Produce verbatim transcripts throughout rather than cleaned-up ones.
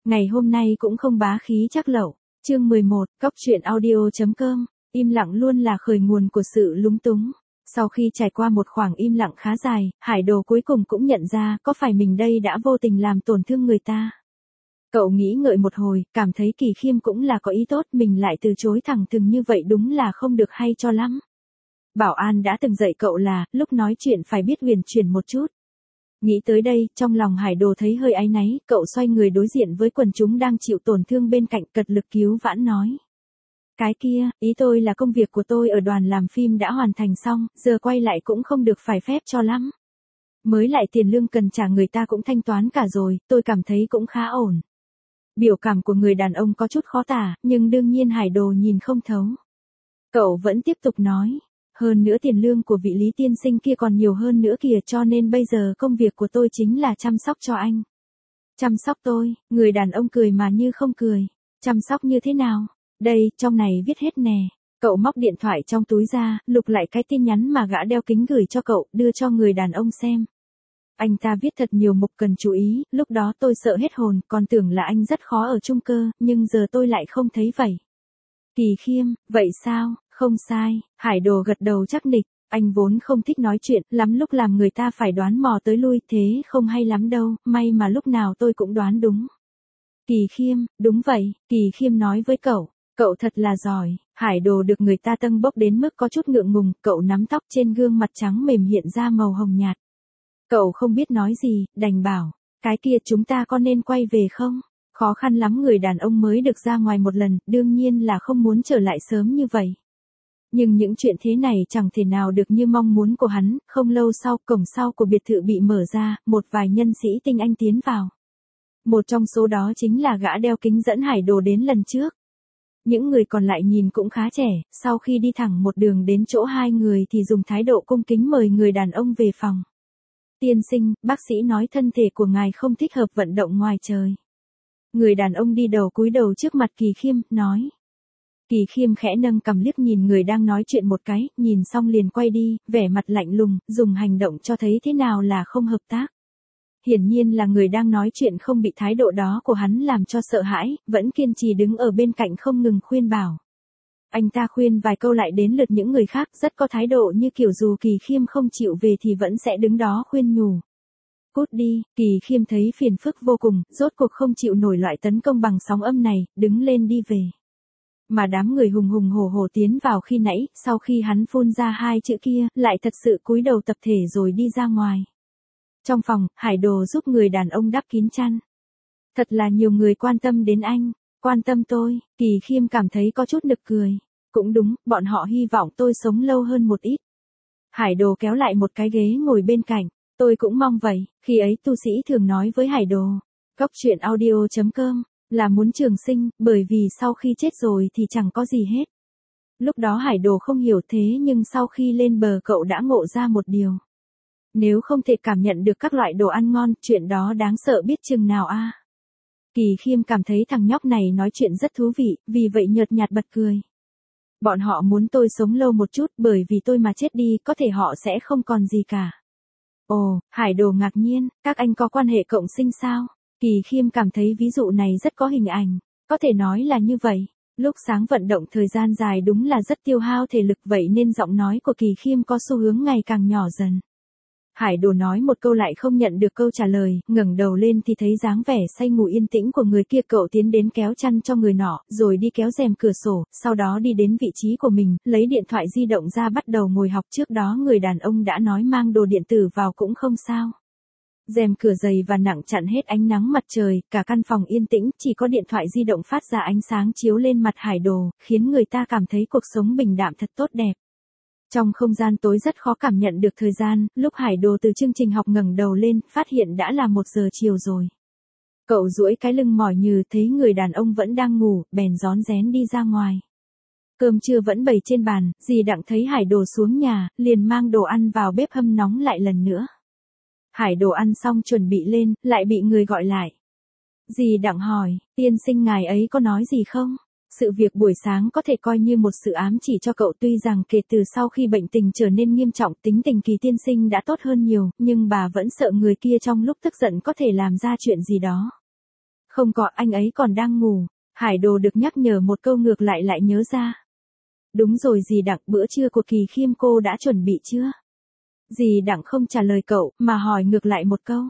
Ngày hôm nay cũng không bá khí chắc lẩu. Chương mười một, Cóc truyện audio.com. Im lặng luôn là khởi nguồn của sự lúng túng. Sau khi trải qua một khoảng im lặng khá dài, Hải Đồ cuối cùng cũng nhận ra có phải mình đây đã vô tình làm tổn thương người ta. Cậu nghĩ ngợi một hồi, cảm thấy Kỳ Khiêm cũng là có ý tốt, mình lại từ chối thẳng thừng như vậy đúng là không được hay cho lắm. Bảo an đã từng dạy cậu là, lúc nói chuyện phải biết huyền chuyển một chút. Nghĩ tới đây, trong lòng Hải Đồ thấy hơi áy náy, cậu xoay người đối diện với quần chúng đang chịu tổn thương bên cạnh, cật lực cứu vãn nói. Cái kia, ý tôi là công việc của tôi ở đoàn làm phim đã hoàn thành xong, giờ quay lại cũng không được phải phép cho lắm. Mới lại tiền lương cần trả người ta cũng thanh toán cả rồi, tôi cảm thấy cũng khá ổn. Biểu cảm của người đàn ông có chút khó tả, nhưng đương nhiên Hải Đồ nhìn không thấu. Cậu vẫn tiếp tục nói. Hơn nữa tiền lương của vị Lý tiên sinh kia còn nhiều hơn nữa kìa, cho nên bây giờ công việc của tôi chính là chăm sóc cho anh. Chăm sóc tôi, người đàn ông cười mà như không cười. Chăm sóc như thế nào? Đây, trong này viết hết nè. Cậu móc điện thoại trong túi ra, lục lại cái tin nhắn mà gã đeo kính gửi cho cậu, đưa cho người đàn ông xem. Anh ta viết thật nhiều mục cần chú ý, lúc đó tôi sợ hết hồn, còn tưởng là anh rất khó ở chung cơ, nhưng giờ tôi lại không thấy vậy. Kỳ Khiêm, vậy sao? Không sai, Hải Đồ gật đầu chắc nịch, anh vốn không thích nói chuyện, lắm lúc làm người ta phải đoán mò tới lui, thế không hay lắm đâu, may mà lúc nào tôi cũng đoán đúng. Kỳ Khiêm, đúng vậy, Kỳ Khiêm nói với cậu, cậu thật là giỏi. Hải Đồ được người ta tâng bốc đến mức có chút ngượng ngùng, cậu nắm tóc trên gương mặt trắng mềm hiện ra màu hồng nhạt. Cậu không biết nói gì, đành bảo, cái kia chúng ta có nên quay về không? Khó khăn lắm người đàn ông mới được ra ngoài một lần, đương nhiên là không muốn trở lại sớm như vậy. Nhưng những chuyện thế này chẳng thể nào được như mong muốn của hắn, không lâu sau, cổng sau của biệt thự bị mở ra, một vài nhân sĩ tinh anh tiến vào. Một trong số đó chính là gã đeo kính dẫn Hải Đồ đến lần trước. Những người còn lại nhìn cũng khá trẻ, sau khi đi thẳng một đường đến chỗ hai người thì dùng thái độ cung kính mời người đàn ông về phòng. Tiên sinh, bác sĩ nói thân thể của ngài không thích hợp vận động ngoài trời. Người đàn ông đi đầu cúi đầu trước mặt Kỳ Khiêm, nói. Kỳ Khiêm khẽ nâng cằm liếc nhìn người đang nói chuyện một cái, nhìn xong liền quay đi, vẻ mặt lạnh lùng, dùng hành động cho thấy thế nào là không hợp tác. Hiển nhiên là người đang nói chuyện không bị thái độ đó của hắn làm cho sợ hãi, vẫn kiên trì đứng ở bên cạnh không ngừng khuyên bảo. Anh ta khuyên vài câu lại đến lượt những người khác, rất có thái độ như kiểu dù Kỳ Khiêm không chịu về thì vẫn sẽ đứng đó khuyên nhủ. Cút đi, Kỳ Khiêm thấy phiền phức vô cùng, rốt cuộc không chịu nổi loại tấn công bằng sóng âm này, đứng lên đi về. Mà đám người hùng hùng hổ hổ tiến vào khi nãy, sau khi hắn phun ra hai chữ kia, lại thật sự cúi đầu tập thể rồi đi ra ngoài. Trong phòng, Hải Đồ giúp người đàn ông đắp kín chăn. Thật là nhiều người quan tâm đến anh, quan tâm tôi, Kỳ Khiêm cảm thấy có chút nực cười. Cũng đúng, bọn họ hy vọng tôi sống lâu hơn một ít. Hải Đồ kéo lại một cái ghế ngồi bên cạnh, tôi cũng mong vậy, khi ấy tu sĩ thường nói với Hải Đồ. Cóc truyện audio.com. Là muốn trường sinh, bởi vì sau khi chết rồi thì chẳng có gì hết. Lúc đó Hải Đồ không hiểu thế nhưng sau khi lên bờ cậu đã ngộ ra một điều. Nếu không thể cảm nhận được các loại đồ ăn ngon, chuyện đó đáng sợ biết chừng nào a. À. Kỳ Khiêm cảm thấy thằng nhóc này nói chuyện rất thú vị, vì vậy nhợt nhạt bật cười. Bọn họ muốn tôi sống lâu một chút, bởi vì tôi mà chết đi, có thể họ sẽ không còn gì cả. Ồ, Hải Đồ ngạc nhiên, các anh có quan hệ cộng sinh sao? Kỳ Khiêm cảm thấy ví dụ này rất có hình ảnh, có thể nói là như vậy. Lúc sáng vận động thời gian dài đúng là rất tiêu hao thể lực, vậy nên giọng nói của Kỳ Khiêm có xu hướng ngày càng nhỏ dần. Hải Đồ nói một câu lại không nhận được câu trả lời, ngẩng đầu lên thì thấy dáng vẻ say ngủ yên tĩnh của người kia, cậu tiến đến kéo chăn cho người nọ, rồi đi kéo rèm cửa sổ, sau đó đi đến vị trí của mình, lấy điện thoại di động ra bắt đầu ngồi học. Trước đó người đàn ông đã nói mang đồ điện tử vào cũng không sao. Rèm cửa dày và nặng chặn hết ánh nắng mặt trời, cả căn phòng yên tĩnh, chỉ có điện thoại di động phát ra ánh sáng chiếu lên mặt Hải Đồ, khiến người ta cảm thấy cuộc sống bình đạm thật tốt đẹp. Trong không gian tối rất khó cảm nhận được thời gian, lúc Hải Đồ từ chương trình học ngẩng đầu lên, phát hiện đã là một giờ chiều rồi. Cậu duỗi cái lưng mỏi nhừ, thấy người đàn ông vẫn đang ngủ, bèn rón rén đi ra ngoài. Cơm trưa vẫn bày trên bàn, dì Đặng thấy Hải Đồ xuống nhà, liền mang đồ ăn vào bếp hâm nóng lại lần nữa. Hải Đồ ăn xong chuẩn bị lên, lại bị người gọi lại. Dì Đặng hỏi, tiên sinh ngài ấy có nói gì không? Sự việc buổi sáng có thể coi như một sự ám chỉ cho cậu, tuy rằng kể từ sau khi bệnh tình trở nên nghiêm trọng, tính tình Kỳ tiên sinh đã tốt hơn nhiều, nhưng bà vẫn sợ người kia trong lúc tức giận có thể làm ra chuyện gì đó. Không có, anh ấy còn đang ngủ. Hải Đồ được nhắc nhở một câu ngược lại lại nhớ ra. Đúng rồi dì Đặng, bữa trưa của Kỳ Khiêm cô đã chuẩn bị chưa? Dì Đặng không trả lời cậu, mà hỏi ngược lại một câu.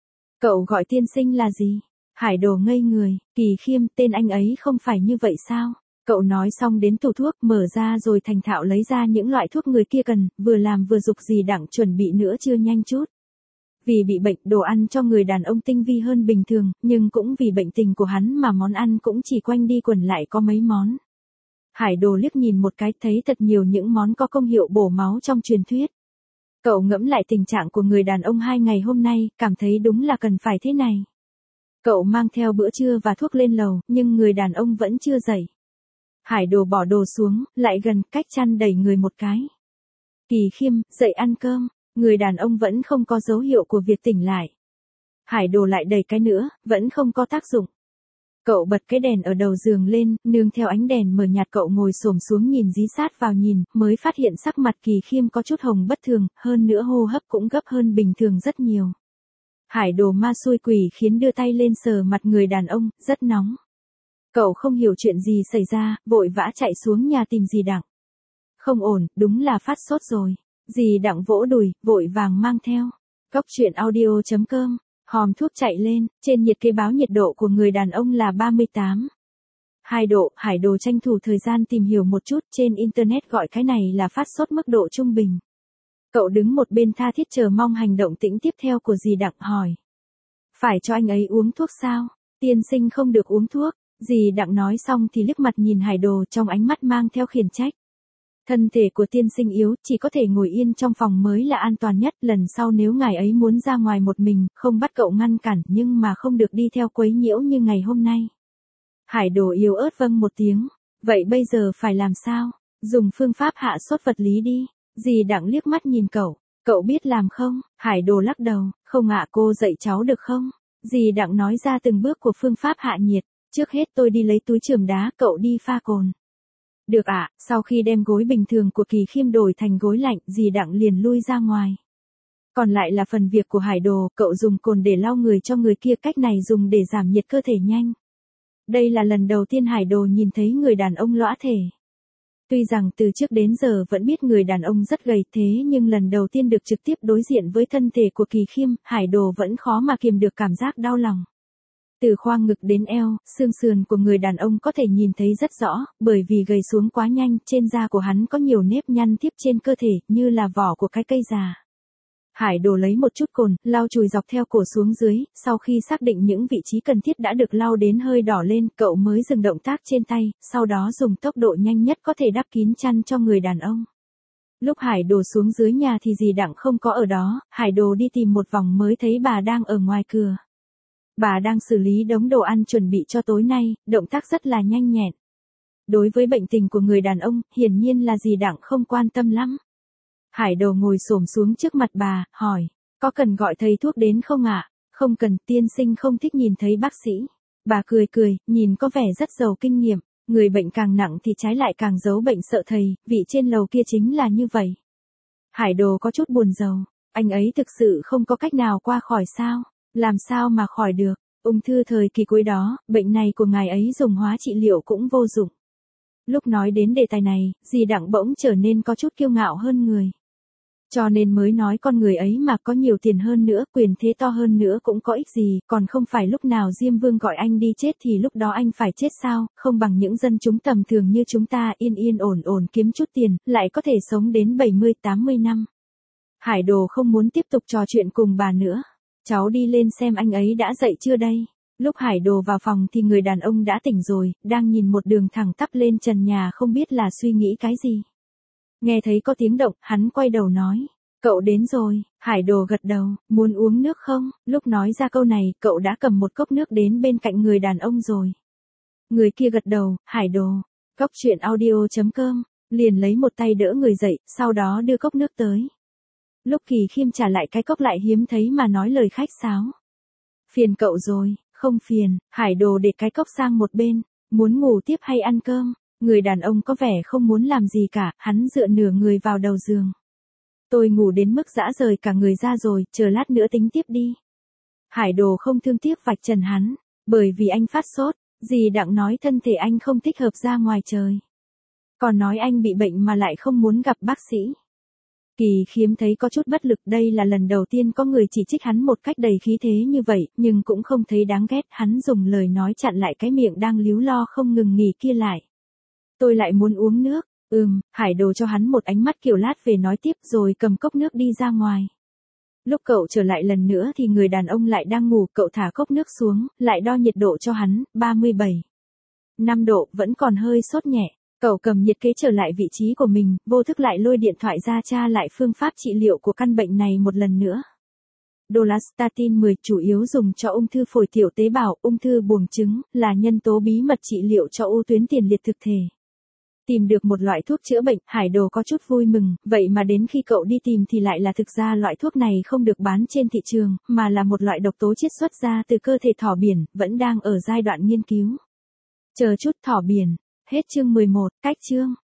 Cậu gọi tiên sinh là gì? Hải Đồ ngây người, Kỳ Khiêm, tên anh ấy không phải như vậy sao? Cậu nói xong đến tủ thuốc, mở ra rồi thành thạo lấy ra những loại thuốc người kia cần, vừa làm vừa dục dì Đặng chuẩn bị nữa chưa nhanh chút. Vì bị bệnh, đồ ăn cho người đàn ông tinh vi hơn bình thường, nhưng cũng vì bệnh tình của hắn mà món ăn cũng chỉ quanh đi quẩn lại có mấy món. Hải Đồ liếc nhìn một cái thấy thật nhiều những món có công hiệu bổ máu trong truyền thuyết. Cậu ngẫm lại tình trạng của người đàn ông hai ngày hôm nay, cảm thấy đúng là cần phải thế này. Cậu mang theo bữa trưa và thuốc lên lầu, nhưng người đàn ông vẫn chưa dậy. Hải Đồ bỏ đồ xuống, lại gần, cách chăn đẩy người một cái. Kỳ Khiêm, dậy ăn cơm, người đàn ông vẫn không có dấu hiệu của việc tỉnh lại. Hải Đồ lại đẩy cái nữa, vẫn không có tác dụng. Cậu bật cái đèn ở đầu giường lên, nương theo ánh đèn mờ nhạt cậu ngồi xổm xuống nhìn dí sát vào nhìn, mới phát hiện sắc mặt Kỳ Khiêm có chút hồng bất thường, hơn nữa hô hấp cũng gấp hơn bình thường rất nhiều. Hải Đồ ma xui quỷ khiến đưa tay lên sờ mặt người đàn ông, rất nóng. Cậu không hiểu chuyện gì xảy ra, vội vã chạy xuống nhà tìm dì Đặng. Không ổn, đúng là phát sốt rồi. Dì Đặng vỗ đùi, vội vàng mang theo. Cốc truyện audio chấm com, hòm thuốc chạy lên, trên nhiệt kế báo nhiệt độ của người đàn ông là ba mươi tám. hai độ, Hải Đồ tranh thủ thời gian tìm hiểu một chút, trên internet gọi cái này là phát sốt mức độ trung bình. Cậu đứng một bên tha thiết chờ mong hành động tĩnh tiếp theo của dì Đặng hỏi. Phải cho anh ấy uống thuốc sao? Tiên sinh không được uống thuốc. Dì Đặng nói xong thì liếc mặt nhìn Hải Đồ trong ánh mắt mang theo khiển trách. Thân thể của tiên sinh yếu, chỉ có thể ngồi yên trong phòng mới là an toàn nhất, lần sau nếu ngài ấy muốn ra ngoài một mình, không bắt cậu ngăn cản, nhưng mà không được đi theo quấy nhiễu như ngày hôm nay. Hải Đồ yếu ớt vâng một tiếng, vậy bây giờ phải làm sao? Dùng phương pháp hạ sốt vật lý đi. Dì Đặng liếc mắt nhìn cậu, cậu biết làm không? Hải Đồ lắc đầu, không ạ, cô dạy cháu được không? Dì Đặng nói ra từng bước của phương pháp hạ nhiệt. Trước hết tôi đi lấy túi chườm đá, cậu đi pha cồn. Được ạ, sau khi đem gối bình thường của Kỳ Khiêm đổi thành gối lạnh, dì Đặng liền lui ra ngoài. Còn lại là phần việc của Hải Đồ, cậu dùng cồn để lau người cho người kia, cách này dùng để giảm nhiệt cơ thể nhanh. Đây là lần đầu tiên Hải Đồ nhìn thấy người đàn ông lõa thể. Tuy rằng từ trước đến giờ vẫn biết người đàn ông rất gầy thế nhưng lần đầu tiên được trực tiếp đối diện với thân thể của Kỳ Khiêm, Hải Đồ vẫn khó mà kiềm được cảm giác đau lòng. Từ khoang ngực đến eo, xương sườn của người đàn ông có thể nhìn thấy rất rõ, bởi vì gầy xuống quá nhanh, trên da của hắn có nhiều nếp nhăn tiếp trên cơ thể, như là vỏ của cái cây già. Hải Đồ lấy một chút cồn, lau chùi dọc theo cổ xuống dưới, sau khi xác định những vị trí cần thiết đã được lau đến hơi đỏ lên, cậu mới dừng động tác trên tay, sau đó dùng tốc độ nhanh nhất có thể đắp kín chăn cho người đàn ông. Lúc Hải Đồ xuống dưới nhà thì dì Đặng không có ở đó, Hải Đồ đi tìm một vòng mới thấy bà đang ở ngoài cửa. Bà đang xử lý đống đồ ăn chuẩn bị cho tối nay, động tác rất là nhanh nhẹn. Đối với bệnh tình của người đàn ông, hiển nhiên là dì Đặng không quan tâm lắm. Hải Đồ ngồi xổm xuống trước mặt bà, hỏi, có cần gọi thầy thuốc đến không ạ? Không cần, tiên sinh không thích nhìn thấy bác sĩ. Bà cười cười, nhìn có vẻ rất giàu kinh nghiệm, người bệnh càng nặng thì trái lại càng giấu bệnh sợ thầy, vị trên lầu kia chính là như vậy. Hải Đồ có chút buồn rầu, anh ấy thực sự không có cách nào qua khỏi sao? Làm sao mà khỏi được, ung thư thời kỳ cuối đó, bệnh này của ngài ấy dùng hóa trị liệu cũng vô dụng. Lúc nói đến đề tài này, dì Đặng bỗng trở nên có chút kiêu ngạo hơn người. Cho nên mới nói con người ấy mà có nhiều tiền hơn nữa, quyền thế to hơn nữa cũng có ích gì, còn không phải lúc nào Diêm Vương gọi anh đi chết thì lúc đó anh phải chết sao, không bằng những dân chúng tầm thường như chúng ta yên yên ổn ổn kiếm chút tiền, lại có thể sống đến bảy mươi tám mươi năm. Hải Đồ không muốn tiếp tục trò chuyện cùng bà nữa. Cháu đi lên xem anh ấy đã dậy chưa đây. Lúc Hải Đồ vào phòng thì người đàn ông đã tỉnh rồi, đang nhìn một đường thẳng tắp lên trần nhà không biết là suy nghĩ cái gì. Nghe thấy có tiếng động, hắn quay đầu nói, cậu đến rồi. Hải Đồ gật đầu, muốn uống nước không? Lúc nói ra câu này, cậu đã cầm một cốc nước đến bên cạnh người đàn ông rồi. Người kia gật đầu, Hải Đồ. Cốc truyện audio chấm com, liền lấy một tay đỡ người dậy, sau đó đưa cốc nước tới. Lúc Kỳ Khiêm trả lại cái cốc lại hiếm thấy mà nói lời khách sáo. Phiền cậu rồi, không phiền. Hải Đồ để cái cốc sang một bên, muốn ngủ tiếp hay ăn cơm? Người đàn ông có vẻ không muốn làm gì cả, hắn dựa nửa người vào đầu giường. Tôi ngủ đến mức dã rời cả người ra rồi, chờ lát nữa tính tiếp đi. Hải Đồ không thương tiếc vạch trần hắn, Bởi vì anh phát sốt, dì Đặng nói thân thể anh không thích hợp ra ngoài trời. Còn nói anh bị bệnh mà lại không muốn gặp bác sĩ. Kỳ Khiêm thấy có chút bất lực, đây là lần đầu tiên có người chỉ trích hắn một cách đầy khí thế như vậy, nhưng cũng không thấy đáng ghét, hắn dùng lời nói chặn lại cái miệng đang líu lo không ngừng nghỉ kia lại. Tôi lại muốn uống nước, ừm, Hải Đồ cho hắn một ánh mắt kiểu lát về nói tiếp rồi cầm cốc nước đi ra ngoài. Lúc cậu trở lại lần nữa thì người đàn ông lại đang ngủ, cậu thả cốc nước xuống, lại đo nhiệt độ cho hắn, ba mươi bảy phẩy năm độ, vẫn còn hơi sốt nhẹ. Cậu cầm nhiệt kế trở lại vị trí của mình, vô thức lại lôi điện thoại ra tra lại phương pháp trị liệu của căn bệnh này một lần nữa. Dolastatin mười chủ yếu dùng cho ung thư phổi tiểu tế bào, ung thư buồng trứng, là nhân tố bí mật trị liệu cho u tuyến tiền liệt thực thể. Tìm được một loại thuốc chữa bệnh, Hải Đồ có chút vui mừng, vậy mà đến khi cậu đi tìm thì lại là thực ra loại thuốc này không được bán trên thị trường, mà là một loại độc tố chiết xuất ra từ cơ thể thỏ biển, vẫn đang ở giai đoạn nghiên cứu. Chờ chút, thỏ biển. Hết chương mười một, cách chương.